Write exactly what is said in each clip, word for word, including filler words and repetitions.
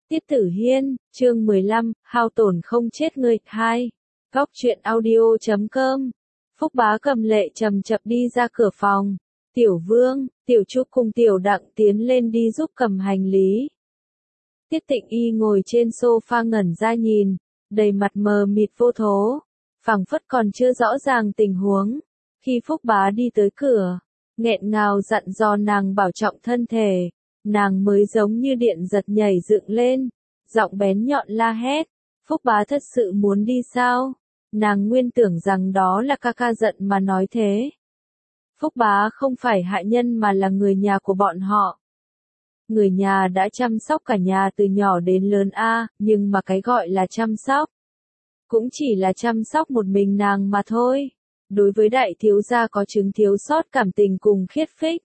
Tiết Tử Hiên, chương mười lăm, hao tổn không chết người, hai. Góc truyện audio chấm com. Phúc Bá cầm lệ chậm chậm đi ra cửa phòng. Tiểu Vương, Tiểu Trúc cùng Tiểu Đặng tiến lên đi giúp cầm hành lý. Tiết Tịnh Y ngồi trên sofa ngẩn ra nhìn, đầy mặt mờ mịt vô thố, phảng phất còn chưa rõ ràng tình huống. Khi Phúc Bá đi tới cửa, nghẹn ngào dặn dò nàng bảo trọng thân thể, nàng mới giống như điện giật nhảy dựng lên, giọng bén nhọn la hét, Phúc Bá thật sự muốn đi sao? Nàng nguyên tưởng rằng đó là ca ca giận mà nói thế. Phúc Bá không phải hại nhân mà là người nhà của bọn họ. Người nhà đã chăm sóc cả nhà từ nhỏ đến lớn a, nhưng mà cái gọi là chăm sóc, cũng chỉ là chăm sóc một mình nàng mà thôi. Đối với đại thiếu gia có chứng thiếu sót cảm tình cùng khiết phích,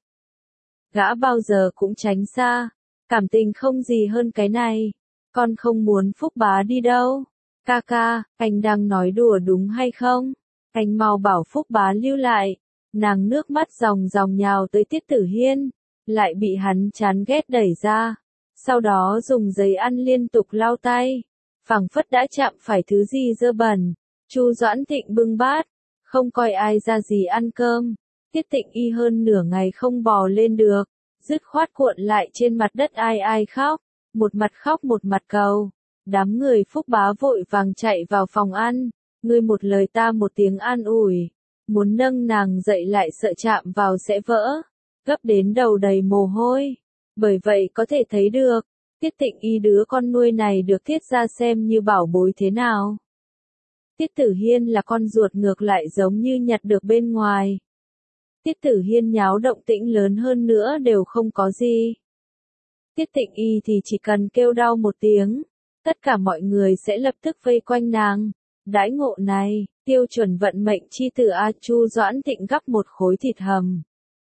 gã bao giờ cũng tránh xa, cảm tình không gì hơn cái này. Con không muốn Phúc Bá đi đâu. Ca ca, anh đang nói đùa đúng hay không? Anh mau bảo Phúc Bá lưu lại. Nàng nước mắt ròng ròng nhào tới Tiết Tử Hiên, lại bị hắn chán ghét đẩy ra. Sau đó dùng giấy ăn liên tục lau tay, phảng phất đã chạm phải thứ gì dơ bẩn. Chu Doãn Thịnh bưng bát, không coi ai ra gì ăn cơm. Tiết Tịnh Y hơn nửa ngày không bò lên được, dứt khoát cuộn lại trên mặt đất ai ai khóc, một mặt khóc một mặt cầu. Đám người Phúc Bá vội vàng chạy vào phòng ăn, ngươi một lời ta một tiếng an ủi, muốn nâng nàng dậy lại sợ chạm vào sẽ vỡ, gấp đến đầu đầy mồ hôi. Bởi vậy có thể thấy được, Tiết Tịnh Y đứa con nuôi này được Tiết ra xem như bảo bối thế nào. Tiết Tử Hiên là con ruột ngược lại giống như nhặt được bên ngoài. Tiết Tử Hiên nháo động tĩnh lớn hơn nữa đều không có gì. Tiết Tịnh Y thì chỉ cần kêu đau một tiếng, tất cả mọi người sẽ lập tức vây quanh nàng. Đãi ngộ này, tiêu chuẩn vận mệnh chi tử A. Chu Doãn Thịnh gắp một khối thịt hầm.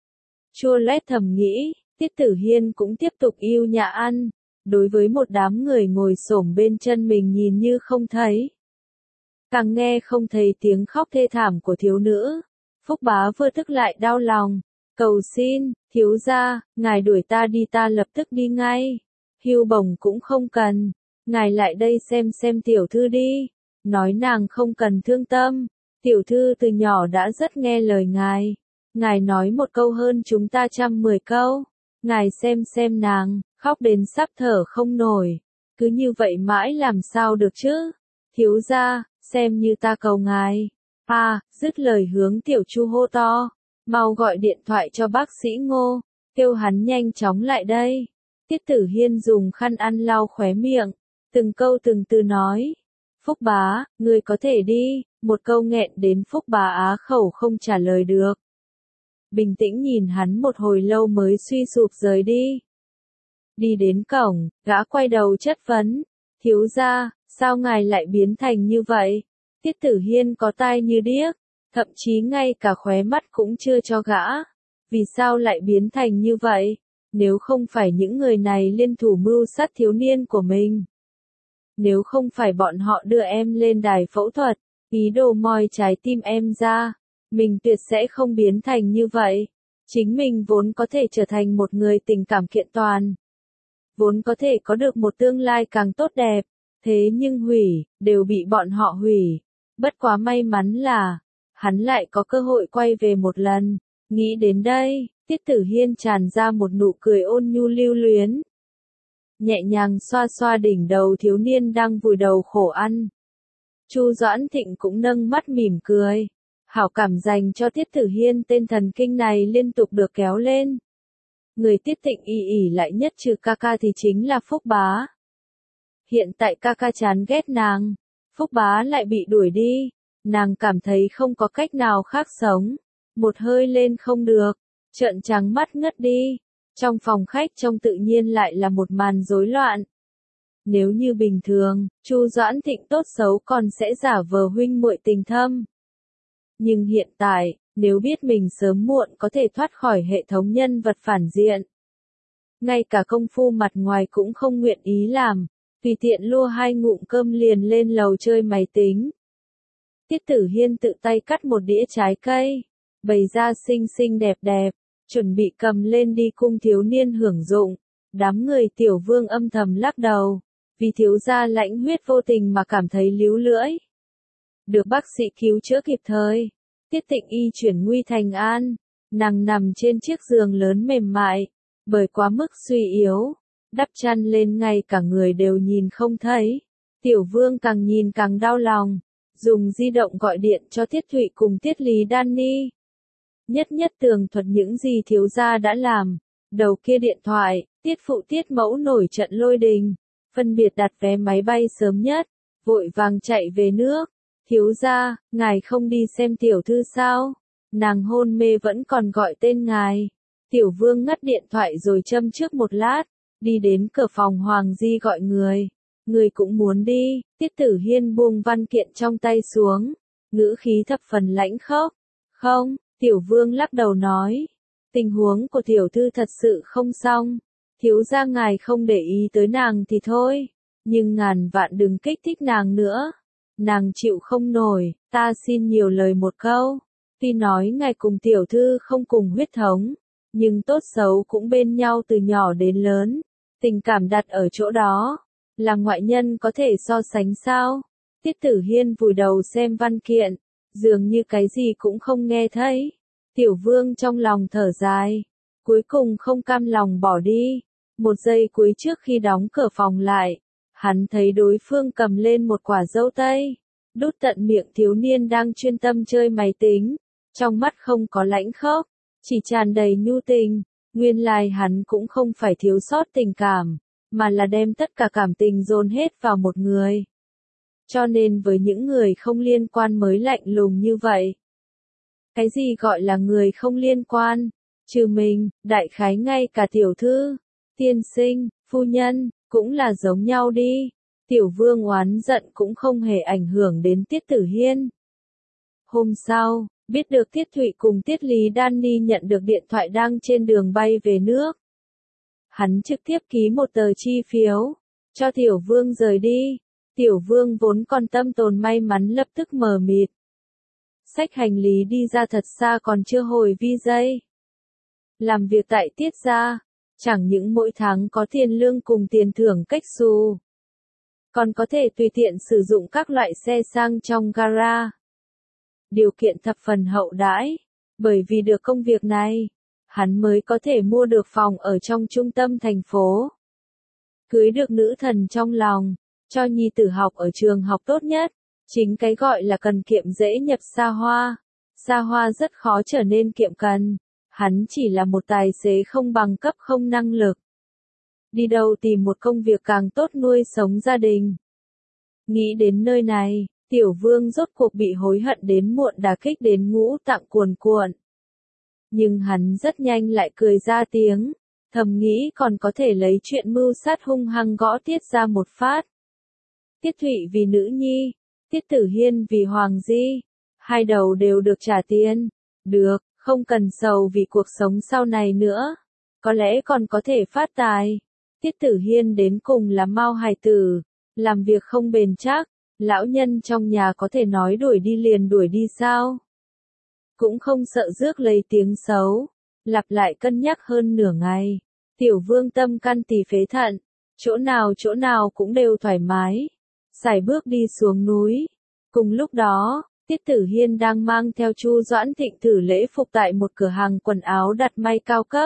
Chua lét thầm nghĩ, Tiết Tử Hiên cũng tiếp tục yêu nhà ăn, đối với một đám người ngồi xổm bên chân mình nhìn như không thấy. Càng nghe không thấy tiếng khóc thê thảm của thiếu nữ. Phúc Bá vừa tức lại đau lòng, cầu xin, thiếu gia, ngài đuổi ta đi ta lập tức đi ngay. Hưu bổng cũng không cần, ngài lại đây xem xem tiểu thư đi. Nói nàng không cần thương tâm, tiểu thư từ nhỏ đã rất nghe lời ngài. Ngài nói một câu hơn chúng ta trăm mười câu. Ngài xem xem nàng, khóc đến sắp thở không nổi. Cứ như vậy mãi làm sao được chứ? Thiếu gia, xem như ta cầu ngài. À, dứt lời hướng Tiểu Chu hô to, mau gọi điện thoại cho bác sĩ Ngô, kêu hắn nhanh chóng lại đây. Tiết Tử Hiên dùng khăn ăn lau khóe miệng, từng câu từng từ nói. Phúc Bá, ngươi có thể đi, một câu nghẹn đến Phúc Bá á khẩu không trả lời được. Bình tĩnh nhìn hắn một hồi lâu mới suy sụp rời đi. Đi đến cổng, gã quay đầu chất vấn, thiếu gia, sao ngài lại biến thành như vậy? Tiết Tử Hiên có tai như điếc, thậm chí ngay cả khóe mắt cũng chưa cho gã. Vì sao lại biến thành như vậy? Nếu không phải những người này liên thủ mưu sát thiếu niên của mình. Nếu không phải bọn họ đưa em lên đài phẫu thuật, ý đồ moi trái tim em ra, mình tuyệt sẽ không biến thành như vậy. Chính mình vốn có thể trở thành một người tình cảm kiện toàn. Vốn có thể có được một tương lai càng tốt đẹp. Thế nhưng hủy, đều bị bọn họ hủy. Bất quá may mắn là, hắn lại có cơ hội quay về một lần. Nghĩ đến đây, Tiết Tử Hiên tràn ra một nụ cười ôn nhu lưu luyến. Nhẹ nhàng xoa xoa đỉnh đầu thiếu niên đang vùi đầu khổ ăn. Chu Doãn Thịnh cũng nâng mắt mỉm cười. Hảo cảm dành cho Tiết Tử Hiên tên thần kinh này liên tục được kéo lên. Người Tiết Tịnh Y ỉ lại nhất trừ ca ca thì chính là Phúc Bá. Hiện tại ca ca chán ghét nàng, Phúc Bá lại bị đuổi đi, nàng cảm thấy không có cách nào khác sống, một hơi lên không được, trợn trắng mắt ngất đi. Trong phòng khách trông tự nhiên lại là một màn rối loạn. Nếu như bình thường, Chu Doãn Thịnh tốt xấu còn sẽ giả vờ huynh muội tình thâm. Nhưng hiện tại, nếu biết mình sớm muộn có thể thoát khỏi hệ thống nhân vật phản diện, ngay cả công phu mặt ngoài cũng không nguyện ý làm. Tùy tiện lua hai ngụm cơm liền lên lầu chơi máy tính. Tiết Tử Hiên tự tay cắt một đĩa trái cây, bày ra xinh xinh đẹp đẹp, chuẩn bị cầm lên đi cung thiếu niên hưởng dụng. Đám người Tiểu Vương âm thầm lắc đầu, vì thiếu gia lãnh huyết vô tình mà cảm thấy líu lưỡi. Được bác sĩ cứu chữa kịp thời, Tiết Tịnh Y chuyển nguy thành an, nàng nằm trên chiếc giường lớn mềm mại, bởi quá mức suy yếu, đắp chăn lên ngay cả người đều nhìn không thấy. Tiểu Vương càng nhìn càng đau lòng, dùng di động gọi điện cho Tiết Thụy cùng Tiết Lý Đan Ni. Nhất nhất tường thuật những gì thiếu gia đã làm. Đầu kia điện thoại, Tiết phụ Tiết mẫu nổi trận lôi đình, phân biệt đặt vé máy bay sớm nhất, vội vàng chạy về nước. Thiếu gia, ngài không đi xem tiểu thư sao? Nàng hôn mê vẫn còn gọi tên ngài. Tiểu Vương ngắt điện thoại rồi châm trước một lát, đi đến cửa phòng Hoàng Di gọi người. Người cũng muốn đi. Tiết Tử Hiên buông văn kiện trong tay xuống, ngữ khí thập phần lãnh khốc. Không, Tiểu Vương lắc đầu nói. Tình huống của tiểu thư thật sự không xong. Thiếu gia ngài không để ý tới nàng thì thôi, nhưng ngàn vạn đừng kích thích nàng nữa. Nàng chịu không nổi, ta xin nhiều lời một câu. Tuy nói ngài cùng tiểu thư không cùng huyết thống, nhưng tốt xấu cũng bên nhau từ nhỏ đến lớn. Tình cảm đặt ở chỗ đó, là ngoại nhân có thể so sánh sao? Tiết Tử Hiên vùi đầu xem văn kiện, dường như cái gì cũng không nghe thấy. Tiểu Vương trong lòng thở dài, cuối cùng không cam lòng bỏ đi. Một giây cuối trước khi đóng cửa phòng lại, hắn thấy đối phương cầm lên một quả dâu tây, đút tận miệng thiếu niên đang chuyên tâm chơi máy tính, trong mắt không có lãnh khốc, chỉ tràn đầy nhu tình. Nguyên lai hắn cũng không phải thiếu sót tình cảm, mà là đem tất cả cảm tình dồn hết vào một người. Cho nên với những người không liên quan mới lạnh lùng như vậy. Cái gì gọi là người không liên quan? Trừ mình, đại khái ngay cả tiểu thư, tiên sinh, phu nhân, cũng là giống nhau đi. Tiểu Vương oán giận cũng không hề ảnh hưởng đến Tiết Tử Hiên. Hôm sau, biết được Tiết Thụy cùng Tiết Lý Đan Ni nhận được điện thoại đang trên đường bay về nước. Hắn trực tiếp ký một tờ chi phiếu, cho Tiểu Vương rời đi. Tiểu Vương vốn còn tâm tồn may mắn lập tức mờ mịt. Xách hành lý đi ra thật xa còn chưa hồi vi dây. Làm việc tại Tiết gia, chẳng những mỗi tháng có tiền lương cùng tiền thưởng cách xù, còn có thể tùy tiện sử dụng các loại xe sang trong gara. Điều kiện thập phần hậu đãi, bởi vì được công việc này, hắn mới có thể mua được phòng ở trong trung tâm thành phố. Cưới được nữ thần trong lòng, cho nhi tử học ở trường học tốt nhất. Chính cái gọi là cần kiệm dễ nhập xa hoa. Xa hoa rất khó trở nên kiệm cần. Hắn chỉ là một tài xế không bằng cấp không năng lực. Đi đâu tìm một công việc càng tốt nuôi sống gia đình. Nghĩ đến nơi này, Tiểu Vương rốt cuộc bị hối hận đến muộn đả kích đến ngũ tạng cuồn cuộn. Nhưng hắn rất nhanh lại cười ra tiếng, thầm nghĩ còn có thể lấy chuyện mưu sát hung hăng gõ Tiết ra một phát. Tiết Thụy vì nữ nhi, Tiết Tử Hiên vì Hoàng Di, hai đầu đều được trả tiền. Được, không cần sầu vì cuộc sống sau này nữa. Có lẽ còn có thể phát tài. Tiết Tử Hiên đến cùng là mau hài tử, làm việc không bền chắc, lão nhân trong nhà có thể nói đuổi đi liền đuổi đi sao? Cũng không sợ rước lấy tiếng xấu. Lặp lại cân nhắc hơn nửa ngày. Tiểu Vương tâm căn tỳ phế thận, chỗ nào chỗ nào cũng đều thoải mái. Sải bước đi xuống núi. Cùng lúc đó, Tiết Tử Hiên đang mang theo Chu Doãn Thịnh thử lễ phục tại một cửa hàng quần áo đặt may cao cấp.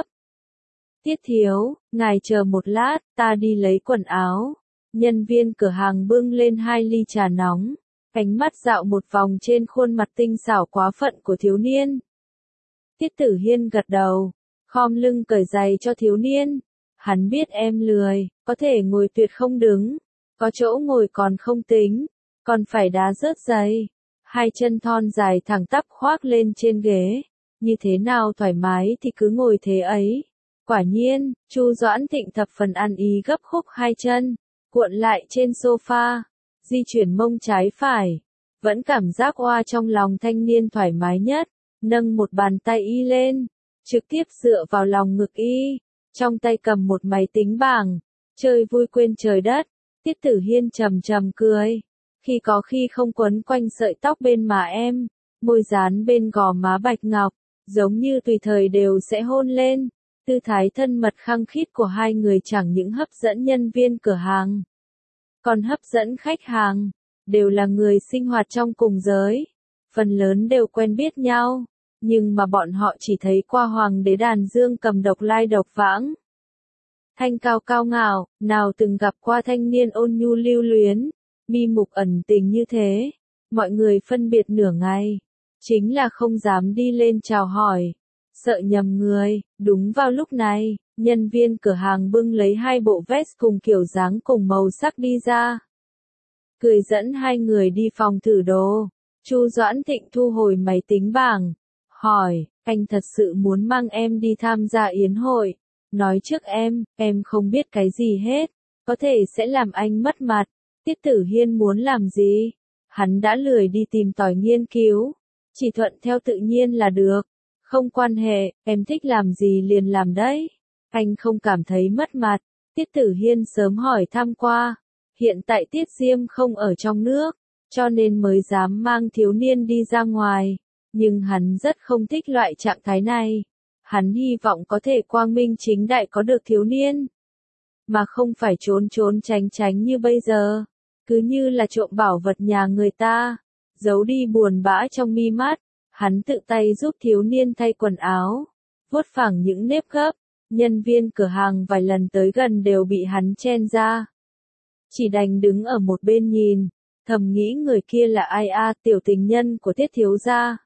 Tiết thiếu, ngài chờ một lát, ta đi lấy quần áo. Nhân viên cửa hàng bưng lên hai ly trà nóng, ánh mắt dạo một vòng trên khuôn mặt tinh xảo quá phận của thiếu niên. Tiết Tử Hiên gật đầu, khom lưng cởi giày cho thiếu niên. Hắn biết em lười, có thể ngồi tuyệt không đứng. Có chỗ ngồi còn không tính, còn phải đá rớt giày. Hai chân thon dài thẳng tắp khoác lên trên ghế. Như thế nào thoải mái thì cứ ngồi thế ấy. Quả nhiên, Chu Doãn Thịnh thập phần ăn ý gấp khúc hai chân, cuộn lại trên sofa, di chuyển mông trái phải. Vẫn cảm giác oa trong lòng thanh niên thoải mái nhất, nâng một bàn tay y lên, trực tiếp dựa vào lòng ngực y, trong tay cầm một máy tính bảng, chơi vui quên trời đất. Tiết Tử Hiên trầm trầm cười, khi có khi không quấn quanh sợi tóc bên má em, môi dán bên gò má bạch ngọc, giống như tùy thời đều sẽ hôn lên. Tư thái thân mật khăng khít của hai người chẳng những hấp dẫn nhân viên cửa hàng, còn hấp dẫn khách hàng, đều là người sinh hoạt trong cùng giới, phần lớn đều quen biết nhau, nhưng mà bọn họ chỉ thấy qua hoàng đế đàn dương cầm độc lai độc vãng. Thanh cao cao ngạo, nào từng gặp qua thanh niên ôn nhu lưu luyến, mi mục ẩn tình như thế, mọi người phân biệt nửa ngày, chính là không dám đi lên chào hỏi, sợ nhầm người. Đúng vào lúc này, nhân viên cửa hàng bưng lấy hai bộ vest cùng kiểu dáng cùng màu sắc đi ra, cười dẫn hai người đi phòng thử đồ. Chu Doãn Thịnh thu hồi máy tính bảng, hỏi, anh thật sự muốn mang em đi tham gia yến hội? Nói trước em, em không biết cái gì hết, có thể sẽ làm anh mất mặt. Tiết Tử Hiên muốn làm gì? Hắn đã lười đi tìm tòi nghiên cứu, chỉ thuận theo tự nhiên là được. Không quan hệ, em thích làm gì liền làm đấy. Anh không cảm thấy mất mặt. Tiết Tử Hiên sớm hỏi thăm qua. Hiện tại Tiết Diêm không ở trong nước, cho nên mới dám mang thiếu niên đi ra ngoài. Nhưng hắn rất không thích loại trạng thái này. Hắn hy vọng có thể quang minh chính đại có được thiếu niên, mà không phải trốn trốn tránh tránh như bây giờ. Cứ như là trộm bảo vật nhà người ta, giấu đi buồn bã trong mi mắt. Hắn tự tay giúp thiếu niên thay quần áo, vuốt phẳng những nếp gấp. Nhân viên cửa hàng vài lần tới gần đều bị hắn chen ra, chỉ đành đứng ở một bên nhìn, thầm nghĩ người kia là ai a, tiểu tình nhân của Tiết thiếu gia.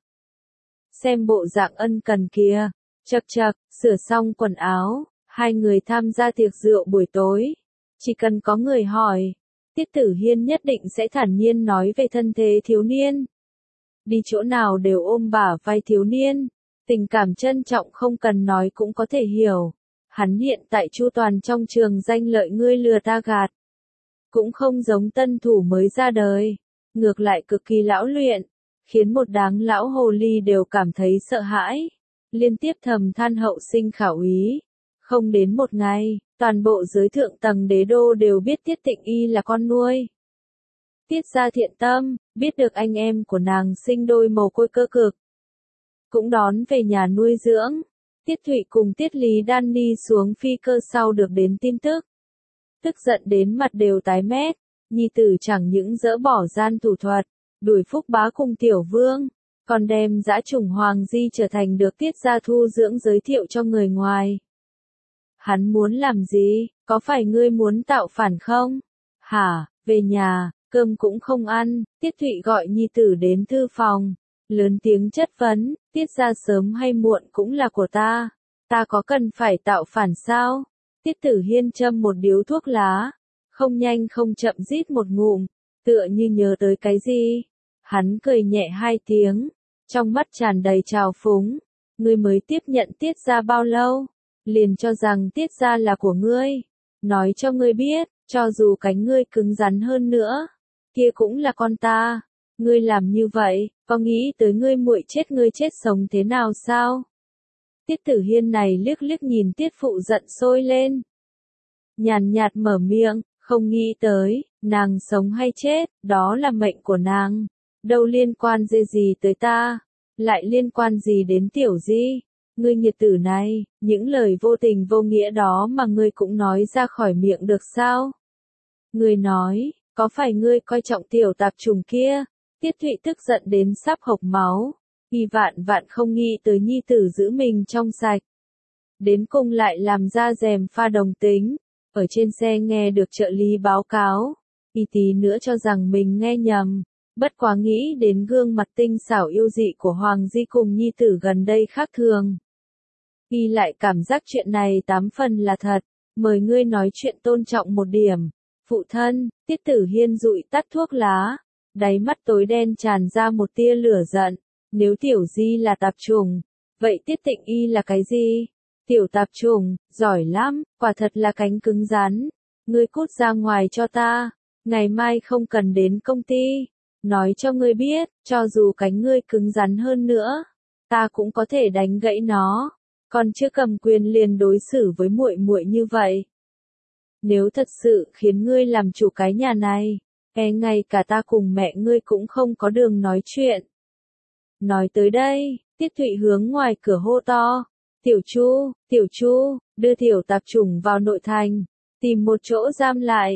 Xem bộ dạng ân cần kia. Chậc chậc, sửa xong quần áo, hai người tham gia tiệc rượu buổi tối. Chỉ cần có người hỏi, Tiết Tử Hiên nhất định sẽ thản nhiên nói về thân thế thiếu niên. Đi chỗ nào đều ôm bả vai thiếu niên, tình cảm trân trọng không cần nói cũng có thể hiểu. Hắn hiện tại chu toàn trong trường danh lợi ngươi lừa ta gạt, cũng không giống tân thủ mới ra đời, ngược lại cực kỳ lão luyện, khiến một đám lão hồ ly đều cảm thấy sợ hãi, liên tiếp thầm than hậu sinh khảo úy. Không đến một ngày, toàn bộ giới thượng tầng đế đô đều biết Tiết Tịnh Y là con nuôi. Tiết gia thiện tâm, biết được anh em của nàng sinh đôi mồ côi cơ cực, cũng đón về nhà nuôi dưỡng. Tiết Thụy cùng Tiết Lý Đan Ni xuống phi cơ sau được đến tin tức, tức giận đến mặt đều tái mét. Nhi tử chẳng những dỡ bỏ gian thủ thuật, đuổi Phúc Bá cùng Tiểu Vương, còn đem dã chủng Hoàng Di trở thành được Tiết gia thu dưỡng giới thiệu cho người ngoài. Hắn muốn làm gì? Có phải ngươi muốn tạo phản không? Hả? Về nhà, cơm cũng không ăn. Tiết Thụy gọi nhi tử đến thư phòng, lớn tiếng chất vấn, Tiết gia sớm hay muộn cũng là của ta, ta có cần phải tạo phản sao? Tiết Tử Hiên châm một điếu thuốc lá, không nhanh không chậm rít một ngụm, tựa như nhớ tới cái gì. Hắn cười nhẹ hai tiếng, trong mắt tràn đầy trào phúng. Ngươi mới tiếp nhận Tiết gia bao lâu, liền cho rằng Tiết gia là của ngươi. Nói cho ngươi biết, cho dù cánh ngươi cứng rắn hơn nữa, kia cũng là con ta. Ngươi làm như vậy, có nghĩ tới ngươi muội chết ngươi chết sống thế nào sao? Tiết Tử Hiên này liếc liếc nhìn Tiết Phụ giận sôi lên, nhàn nhạt mở miệng, không nghĩ tới, nàng sống hay chết, đó là mệnh của nàng, đâu liên quan gì gì tới ta, lại liên quan gì đến Tiểu Di? Ngươi nhiệt tử này, những lời vô tình vô nghĩa đó mà ngươi cũng nói ra khỏi miệng được sao? Ngươi nói, có phải ngươi coi trọng tiểu tạp trùng kia? Tiết Thụy tức giận đến sắp hộc máu, vì vạn vạn không nghĩ tới nhi tử giữ mình trong sạch. Đến cùng lại làm ra rèm pha đồng tính, ở trên xe nghe được trợ lý báo cáo, y tí nữa cho rằng mình nghe nhầm, bất quá nghĩ đến gương mặt tinh xảo yêu dị của Hoàng Di cùng nhi tử gần đây khác thường. Y lại cảm giác chuyện này tám phần là thật, mời ngươi nói chuyện tôn trọng một điểm. Phụ thân, Tiết Tử Hiên dụi tắt thuốc lá, đáy mắt tối đen tràn ra một tia lửa giận. Nếu Tiểu Di là tạp trùng, vậy Tiết Tịnh Y là cái gì? Tiểu tạp trùng, giỏi lắm, quả thật là cánh cứng rắn. Ngươi cút ra ngoài cho ta, ngày mai không cần đến công ty. Nói cho ngươi biết, cho dù cánh ngươi cứng rắn hơn nữa, ta cũng có thể đánh gãy nó. Còn chưa cầm quyền liền đối xử với muội muội như vậy. Nếu thật sự khiến ngươi làm chủ cái nhà này, e ngay cả ta cùng mẹ ngươi cũng không có đường nói chuyện. Nói tới đây, Tiết Thụy hướng ngoài cửa hô to, Tiểu Chu, Tiểu Chu, đưa tiểu tạp chủng vào nội thành, tìm một chỗ giam lại.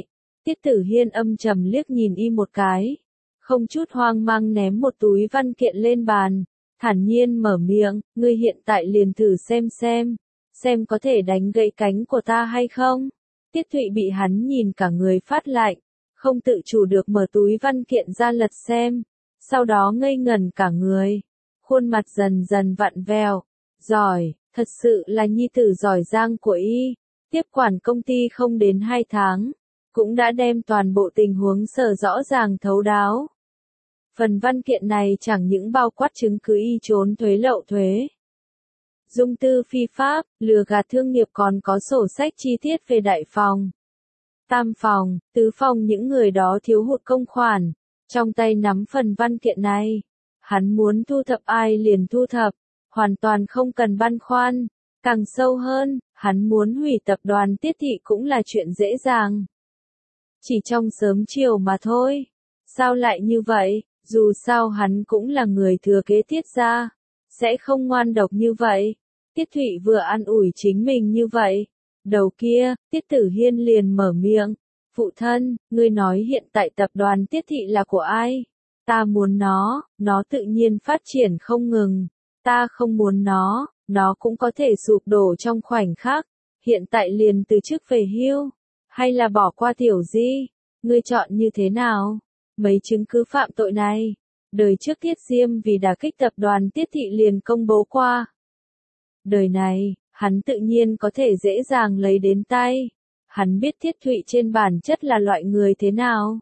Tiết Tử Hiên âm trầm liếc nhìn y một cái, không chút hoang mang ném một túi văn kiện lên bàn, thản nhiên mở miệng, ngươi hiện tại liền thử xem xem, xem có thể đánh gãy cánh của ta hay không. Tiết Thụy bị hắn nhìn cả người phát lạnh, không tự chủ được mở túi văn kiện ra lật xem, sau đó ngây ngẩn cả người, khuôn mặt dần dần vặn vẹo, giỏi, thật sự là nhi tử giỏi giang của y, tiếp quản công ty không đến hai tháng, cũng đã đem toàn bộ tình huống sở rõ ràng thấu đáo. Phần văn kiện này chẳng những bao quát chứng cứ y trốn thuế lậu thuế, dung tư phi pháp, lừa gạt thương nghiệp, còn có sổ sách chi tiết về đại phòng, tam phòng, tứ phòng, những người đó thiếu hụt công khoản. Trong tay nắm phần văn kiện này, hắn muốn thu thập ai liền thu thập, hoàn toàn không cần băn khoăn. Càng sâu hơn, hắn muốn hủy tập đoàn Tiết Thị cũng là chuyện dễ dàng. Chỉ trong sớm chiều mà thôi. Sao lại như vậy? Dù sao hắn cũng là người thừa kế Tiết gia, sẽ không ngoan độc như vậy. Tiết Thụy vừa an ủi chính mình như vậy. Đầu kia, Tiết Tử Hiên liền mở miệng. Phụ thân, ngươi nói hiện tại tập đoàn Tiết Thị là của ai? Ta muốn nó, nó tự nhiên phát triển không ngừng. Ta không muốn nó, nó cũng có thể sụp đổ trong khoảnh khắc. Hiện tại liền từ chức về hưu, hay là bỏ qua Tiểu Di? Ngươi chọn như thế nào? Mấy chứng cứ phạm tội này, đời trước Tiết Diêm vì đả kích tập đoàn Tiết Thị liền công bố qua. Đời này, hắn tự nhiên có thể dễ dàng lấy đến tay. Hắn biết Tiết Thụy trên bản chất là loại người thế nào.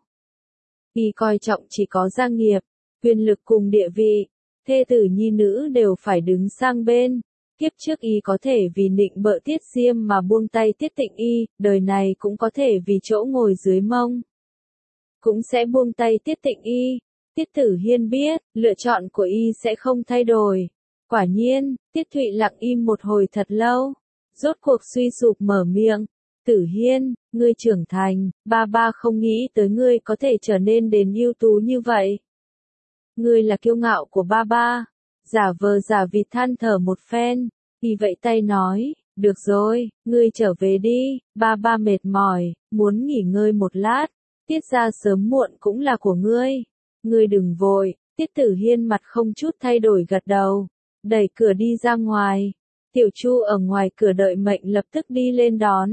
Y coi trọng chỉ có gia nghiệp, quyền lực cùng địa vị, thê tử nhi nữ đều phải đứng sang bên. Kiếp trước y có thể vì nịnh bợ Tiết Diêm mà buông tay Tiết Tịnh Y, đời này cũng có thể vì chỗ ngồi dưới mông, cũng sẽ buông tay Tiết Tịnh Y. Tiết Tử Hiên biết, lựa chọn của y sẽ không thay đổi. Quả nhiên, Tiết Thụy lặng im một hồi thật lâu, rốt cuộc suy sụp mở miệng. Tử Hiên, ngươi trưởng thành, ba ba không nghĩ tới ngươi có thể trở nên đến ưu tú như vậy. Ngươi là kiêu ngạo của ba ba. Giả vờ giả vịt than thở một phen, y vẫy tay nói, được rồi, ngươi trở về đi, ba ba mệt mỏi, muốn nghỉ ngơi một lát, Tiết gia sớm muộn cũng là của ngươi. Ngươi đừng vội. Tiết Tử Hiên mặt không chút thay đổi gật đầu, đẩy cửa đi ra ngoài. Tiểu Chu ở ngoài cửa đợi mệnh lập tức đi lên đón.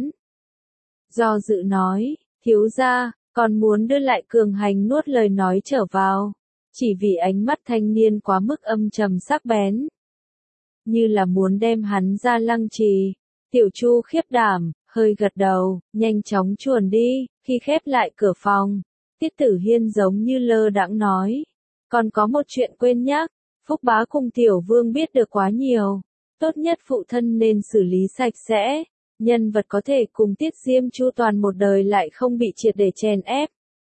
Do dự nói, thiếu gia, còn muốn đưa lại Cường Hành nuốt lời nói trở vào, chỉ vì ánh mắt thanh niên quá mức âm trầm sắc bén, như là muốn đem hắn ra lăng trì. Tiểu Chu khiếp đảm, hơi gật đầu, nhanh chóng chuồn đi. Khi khép lại cửa phòng, Tiết Tử Hiên giống như lơ đãng nói, còn có một chuyện quên nhắc, Phúc Bá cùng Tiểu Vương biết được quá nhiều, tốt nhất phụ thân nên xử lý sạch sẽ. Nhân vật có thể cùng Tiết Diêm chu toàn một đời lại không bị triệt để chèn ép,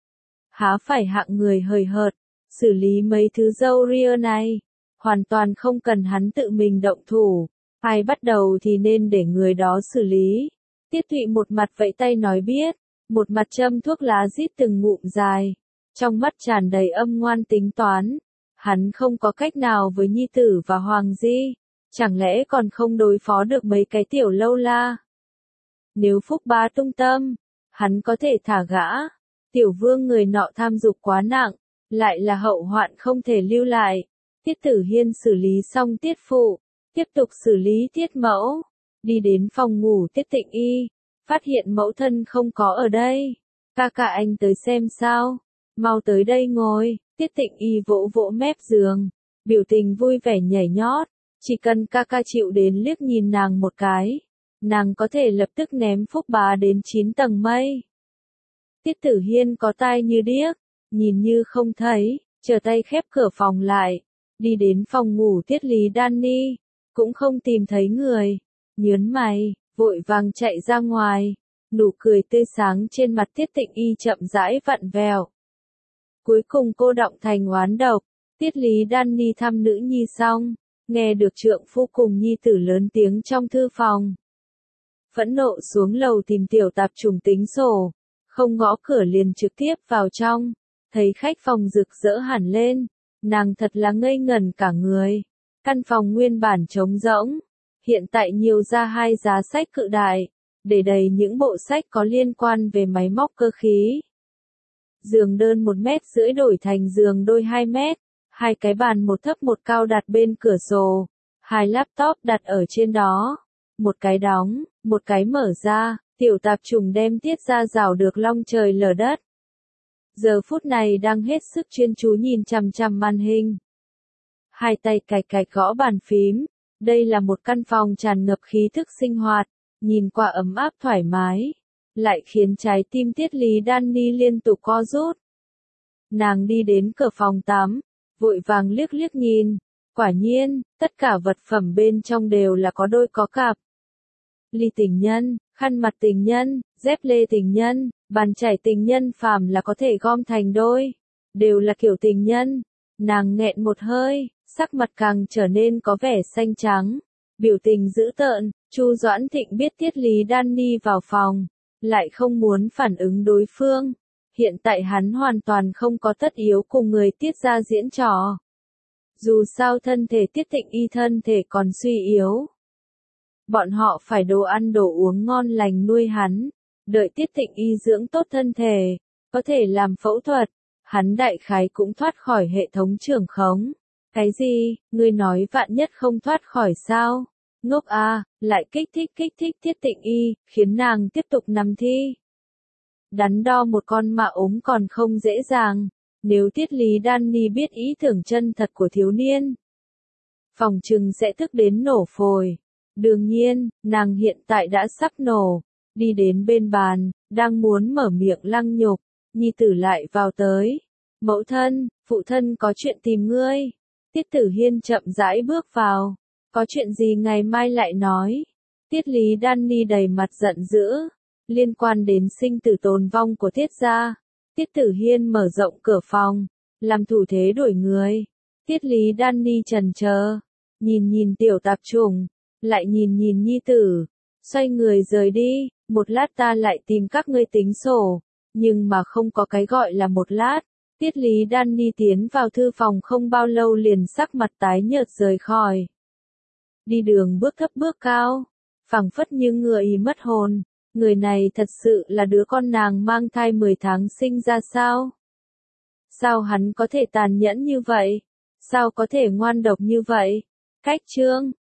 há phải hạng người hời hợt, xử lý mấy thứ râu ria này, hoàn toàn không cần hắn tự mình động thủ, ai bắt đầu thì nên để người đó xử lý. Tiết Thụy một mặt vẫy tay nói biết, một mặt châm thuốc lá rít từng ngụm dài, trong mắt tràn đầy âm ngoan tính toán. Hắn không có cách nào với nhi tử và Hoàng Di, chẳng lẽ còn không đối phó được mấy cái tiểu lâu la? Nếu Phúc Bá tung tâm, hắn có thể thả gã. Tiểu Vương người nọ tham dục quá nặng, lại là hậu hoạn không thể lưu lại. Tiết Tử Hiên xử lý xong Tiết Phụ, tiếp tục xử lý Tiết Mẫu, đi đến phòng ngủ Tiết Tịnh Y, phát hiện mẫu thân không có ở đây. Ca ca anh tới xem sao? Mau tới đây ngồi. Tiết Tịnh Y vỗ vỗ mép giường, biểu tình vui vẻ nhảy nhót. Chỉ cần ca ca chịu đến liếc nhìn nàng một cái, nàng có thể lập tức ném Phúc Bá đến chín tầng mây. Tiết Tử Hiên có tai như điếc, nhìn như không thấy, trở tay khép cửa phòng lại, đi đến phòng ngủ Tiết Lý Đan Ni, cũng không tìm thấy người, nhớn mày, vội vàng chạy ra ngoài, nụ cười tươi sáng trên mặt Tiết Tịnh Y chậm rãi vặn vẹo. Cuối cùng cô động thành oán độc. Tiết Lý Đan Ni thăm nữ nhi xong, nghe được trượng phu cùng nhi tử lớn tiếng trong thư phòng, phẫn nộ xuống lầu tìm tiểu tạp chủng tính sổ, không gõ cửa liền trực tiếp vào trong, thấy khách phòng rực rỡ hẳn lên, nàng thật là ngây ngẩn cả người. Căn phòng nguyên bản trống rỗng, hiện tại nhiều ra hai giá sách cự đại, để đầy những bộ sách có liên quan về máy móc cơ khí. Giường đơn một mét rưỡi đổi thành giường đôi hai mét, hai cái bàn một thấp một cao đặt bên cửa sổ, hai laptop đặt ở trên đó, một cái đóng, một cái mở ra, tiểu tạp trùng đem tiết ra rào được long trời lở đất. Giờ phút này đang hết sức chuyên chú nhìn chằm chằm màn hình. Hai tay cạch cạch gõ bàn phím, đây là một căn phòng tràn ngập khí thức sinh hoạt, nhìn qua ấm áp thoải mái, lại khiến trái tim Tiết Lý Danny liên tục co rút. Nàng đi đến cửa phòng tắm, vội vàng liếc liếc nhìn, quả nhiên, tất cả vật phẩm bên trong đều là có đôi có cặp. Ly tình nhân, khăn mặt tình nhân, dép lê tình nhân, bàn chải tình nhân phàm là có thể gom thành đôi, đều là kiểu tình nhân. Nàng nghẹn một hơi, sắc mặt càng trở nên có vẻ xanh trắng, biểu tình dữ tợn. Chu Doãn Thịnh biết Tiết Lý Danny vào phòng, lại không muốn phản ứng đối phương. Hiện tại hắn hoàn toàn không có tất yếu cùng người Tiết ra diễn trò. Dù sao thân thể Tiết Thịnh Y thân thể còn suy yếu. Bọn họ phải đồ ăn đồ uống ngon lành nuôi hắn, đợi Tiết Thịnh Y dưỡng tốt thân thể, có thể làm phẫu thuật, hắn đại khái cũng thoát khỏi hệ thống trưởng khống. Cái gì, ngươi nói vạn nhất không thoát khỏi sao? Ngốc a, lại kích thích kích thích Tiết Thịnh Y, khiến nàng tiếp tục nằm thi. Đắn đo một con mạ ốm còn không dễ dàng, nếu Tiết Lý Danny biết ý tưởng chân thật của thiếu niên, phòng trừng sẽ tức đến nổ phổi. Đương nhiên, nàng hiện tại đã sắp nổ, đi đến bên bàn, đang muốn mở miệng lăng nhục, nhi tử lại vào tới. Mẫu thân, phụ thân có chuyện tìm ngươi. Tiết Tử Hiên chậm rãi bước vào. Có chuyện gì ngày mai lại nói. Tiết Lý Danny đầy mặt giận dữ, liên quan đến sinh tử tồn vong của Tiết gia. Tiết Tử Hiên mở rộng cửa phòng, làm thủ thế đuổi người. Tiết Lý Danny chần chờ, nhìn nhìn tiểu tạp chủng, lại nhìn nhìn nhi tử, xoay người rời đi. Một lát ta lại tìm các ngươi tính sổ, nhưng mà không có cái gọi là một lát. Tiết Lý Danny tiến vào thư phòng không bao lâu liền sắc mặt tái nhợt rời khỏi. Đi đường bước thấp bước cao, phảng phất như người mất hồn. Người này thật sự là đứa con nàng mang thai mười tháng sinh ra sao? Sao hắn có thể tàn nhẫn như vậy? Sao có thể ngoan độc như vậy? Cách chương